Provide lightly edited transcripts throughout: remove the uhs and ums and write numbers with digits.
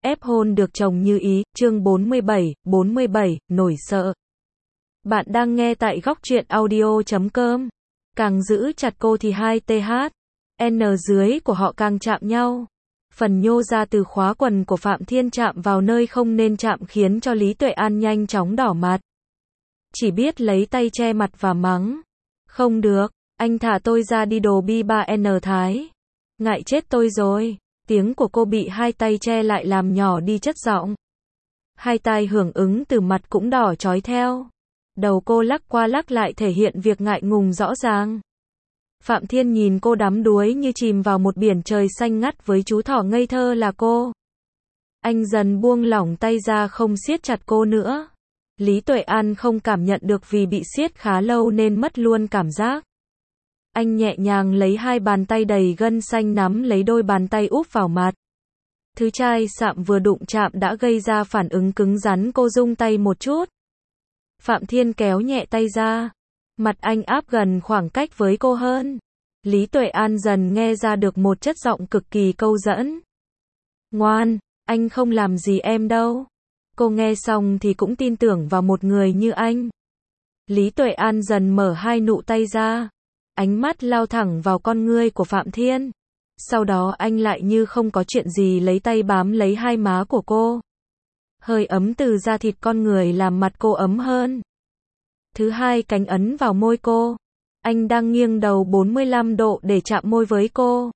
ép hôn được chồng như ý, chương 47, nổi sợ. Bạn đang nghe tại góc truyện audio.com. Càng giữ chặt cô thì 2th, N dưới của họ càng chạm nhau. Phần nhô ra từ khóa quần của Phạm Thiên chạm vào nơi không nên chạm khiến cho Lý Tuệ An nhanh chóng đỏ mặt. Chỉ biết lấy tay che mặt và mắng. Không được, anh thả tôi ra đi đồ bi ba N Thái. Ngại chết tôi rồi. Tiếng của cô bị hai tay che lại làm nhỏ đi chất giọng. Hai tai hưởng ứng từ mặt cũng đỏ chói theo. Đầu cô lắc qua lắc lại thể hiện việc ngại ngùng rõ ràng. Phạm Thiên nhìn cô đắm đuối như chìm vào một biển trời xanh ngắt với chú thỏ ngây thơ là cô. Anh dần buông lỏng tay ra không siết chặt cô nữa. Lý Tuệ An không cảm nhận được vì bị siết khá lâu nên mất luôn cảm giác. Anh nhẹ nhàng lấy hai bàn tay đầy gân xanh nắm lấy đôi bàn tay úp vào mặt. Thứ chai sạm vừa đụng chạm đã gây ra phản ứng cứng rắn, cô rung tay một chút. Phạm Thiên kéo nhẹ tay ra. Mặt anh áp gần khoảng cách với cô hơn. Lý Tuệ An dần nghe ra được một chất giọng cực kỳ câu dẫn. Ngoan, anh không làm gì em đâu. Cô nghe xong thì cũng tin tưởng vào một người như anh. Lý Tuệ An dần mở hai nụ tay ra. Ánh mắt lao thẳng vào con ngươi của Phạm Thiên. Sau đó anh lại như không có chuyện gì lấy tay bám lấy hai má của cô. Hơi ấm từ da thịt con người làm mặt cô ấm hơn. Thứ hai cánh ấn vào môi cô. Anh đang nghiêng đầu 45 độ để chạm môi với cô.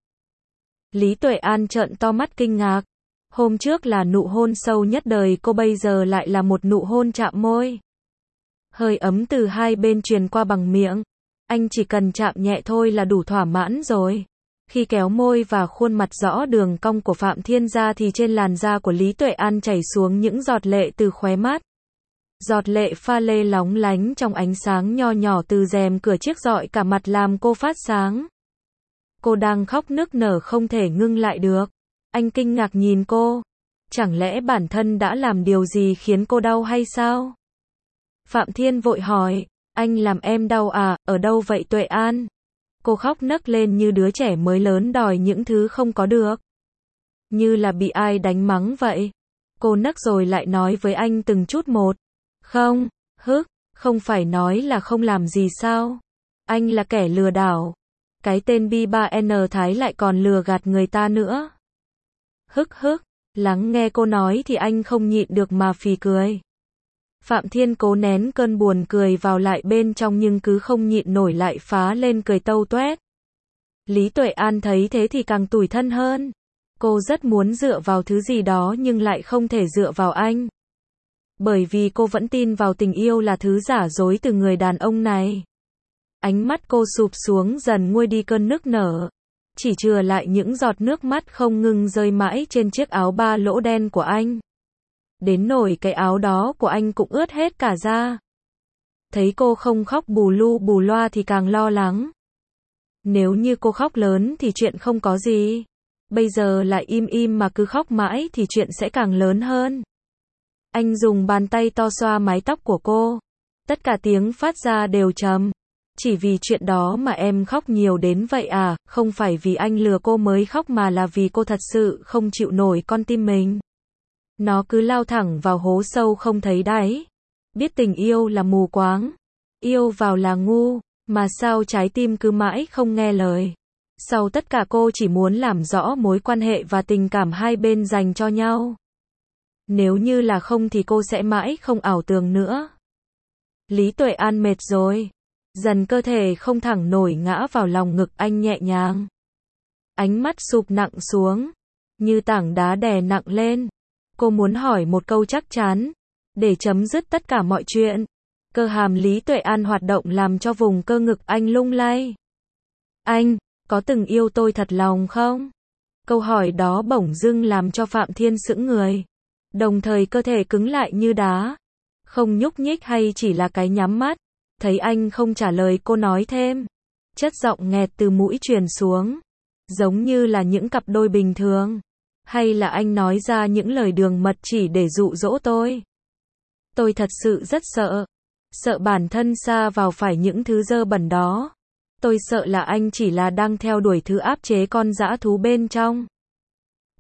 Lý Tuệ An trợn to mắt kinh ngạc. Hôm trước là nụ hôn sâu nhất đời cô, bây giờ lại là một nụ hôn chạm môi. Hơi ấm từ hai bên truyền qua bằng miệng. Anh chỉ cần chạm nhẹ thôi là đủ thỏa mãn rồi. Khi kéo môi và khuôn mặt rõ đường cong của Phạm Thiên ra thì trên làn da của Lý Tuệ An chảy xuống những giọt lệ từ khóe mắt. Giọt lệ pha lê lóng lánh trong ánh sáng nho nhỏ từ rèm cửa chiếc rọi cả mặt làm cô phát sáng. Cô đang khóc nức nở không thể ngưng lại được. Anh kinh ngạc nhìn cô. Chẳng lẽ bản thân đã làm điều gì khiến cô đau hay sao? Phạm Thiên vội hỏi. Anh làm em đau à, ở đâu vậy Tuệ An? Cô khóc nấc lên như đứa trẻ mới lớn đòi những thứ không có được. Như là bị ai đánh mắng vậy. Cô nấc rồi lại nói với anh từng chút một. Không, không phải nói là không làm gì sao? Anh là kẻ lừa đảo. Cái tên Bi 3N Thái lại còn lừa gạt người ta nữa. Lắng nghe cô nói thì anh không nhịn được mà phì cười. Phạm Thiên cố nén cơn buồn cười vào lại bên trong nhưng cứ không nhịn nổi lại phá lên cười tâu toét. Lý Tuệ An thấy thế thì càng tủi thân hơn. Cô rất muốn dựa vào thứ gì đó nhưng lại không thể dựa vào anh. Bởi vì cô vẫn tin vào tình yêu là thứ giả dối từ người đàn ông này. Ánh mắt cô sụp xuống dần nguôi đi cơn nức nở. Chỉ chừa lại những giọt nước mắt không ngừng rơi mãi trên chiếc áo ba lỗ đen của anh. Đến nỗi cái áo đó của anh cũng ướt hết cả da. Thấy cô không khóc bù lu bù loa thì càng lo lắng. Nếu như cô khóc lớn thì chuyện không có gì. Bây giờ lại im im mà cứ khóc mãi thì chuyện sẽ càng lớn hơn. Anh dùng bàn tay to xoa mái tóc của cô. Tất cả tiếng phát ra đều trầm. Chỉ vì chuyện đó mà em khóc nhiều đến vậy à? Không phải vì anh lừa cô mới khóc mà là vì cô thật sự không chịu nổi con tim mình. Nó cứ lao thẳng vào hố sâu không thấy đáy. Biết tình yêu là mù quáng. Yêu vào là ngu. Mà sao trái tim cứ mãi không nghe lời. Sau tất cả cô chỉ muốn làm rõ mối quan hệ và tình cảm hai bên dành cho nhau. Nếu như là không thì cô sẽ mãi không ảo tưởng nữa. Lý Tuệ An mệt rồi. Dần cơ thể không thẳng nổi ngã vào lòng ngực anh nhẹ nhàng. Ánh mắt sụp nặng xuống. Như tảng đá đè nặng lên. Cô muốn hỏi một câu chắc chắn. Để chấm dứt tất cả mọi chuyện. Cơ hàm Lý Tuệ An hoạt động làm cho vùng cơ ngực anh lung lay. Anh, có từng yêu tôi thật lòng không? Câu hỏi đó bỗng dưng làm cho Phạm Thiên sững người. Đồng thời cơ thể cứng lại như đá. Không nhúc nhích hay chỉ là cái nhắm mắt. Thấy anh không trả lời cô nói thêm. Chất giọng nghẹt từ mũi truyền xuống. Giống như là những cặp đôi bình thường. Hay là anh nói ra những lời đường mật chỉ để dụ dỗ tôi? Tôi thật sự rất sợ. Sợ bản thân sa vào phải những thứ dơ bẩn đó. Tôi sợ là anh chỉ là đang theo đuổi thứ áp chế con dã thú bên trong.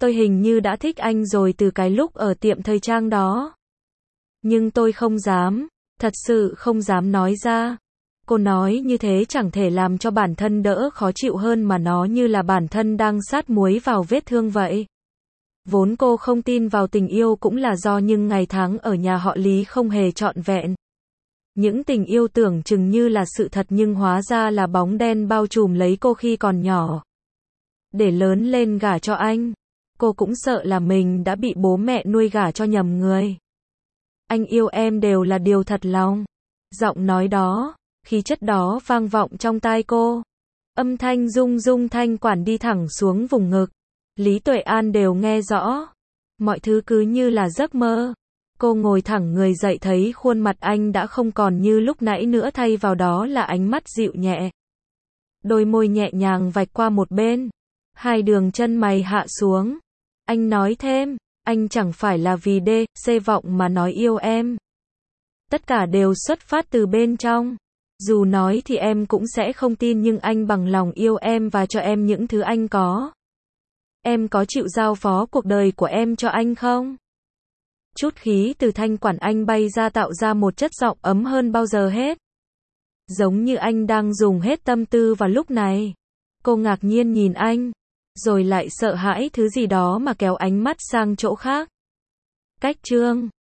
Tôi hình như đã thích anh rồi từ cái lúc ở tiệm thời trang đó. Nhưng tôi không dám, thật sự không dám nói ra. Cô nói như thế chẳng thể làm cho bản thân đỡ khó chịu hơn mà nó như là bản thân đang sát muối vào vết thương vậy. Vốn cô không tin vào tình yêu cũng là do những ngày tháng ở nhà họ Lý không hề trọn vẹn. Những tình yêu tưởng chừng như là sự thật nhưng hóa ra là bóng đen bao trùm lấy cô khi còn nhỏ. Để lớn lên gả cho anh, cô cũng sợ là mình đã bị bố mẹ nuôi gả cho nhầm người. Anh yêu em đều là điều thật lòng. Giọng nói đó, khí chất đó vang vọng trong tai cô. Âm thanh rung rung thanh quản đi thẳng xuống vùng ngực. Lý Tuệ An đều nghe rõ. Mọi thứ cứ như là giấc mơ. Cô ngồi thẳng người dậy thấy khuôn mặt anh đã không còn như lúc nãy nữa, thay vào đó là ánh mắt dịu nhẹ. Đôi môi nhẹ nhàng vạch qua một bên. Hai đường chân mày hạ xuống. Anh nói thêm, anh chẳng phải là vì C vọng mà nói yêu em. Tất cả đều xuất phát từ bên trong. Dù nói thì em cũng sẽ không tin nhưng anh bằng lòng yêu em và cho em những thứ anh có. Em có chịu giao phó cuộc đời của em cho anh không? Chút khí từ thanh quản anh bay ra tạo ra một chất giọng ấm hơn bao giờ hết. Giống như anh đang dùng hết tâm tư vào lúc này. Cô ngạc nhiên nhìn anh, rồi lại sợ hãi thứ gì đó mà kéo ánh mắt sang chỗ khác. Cách chương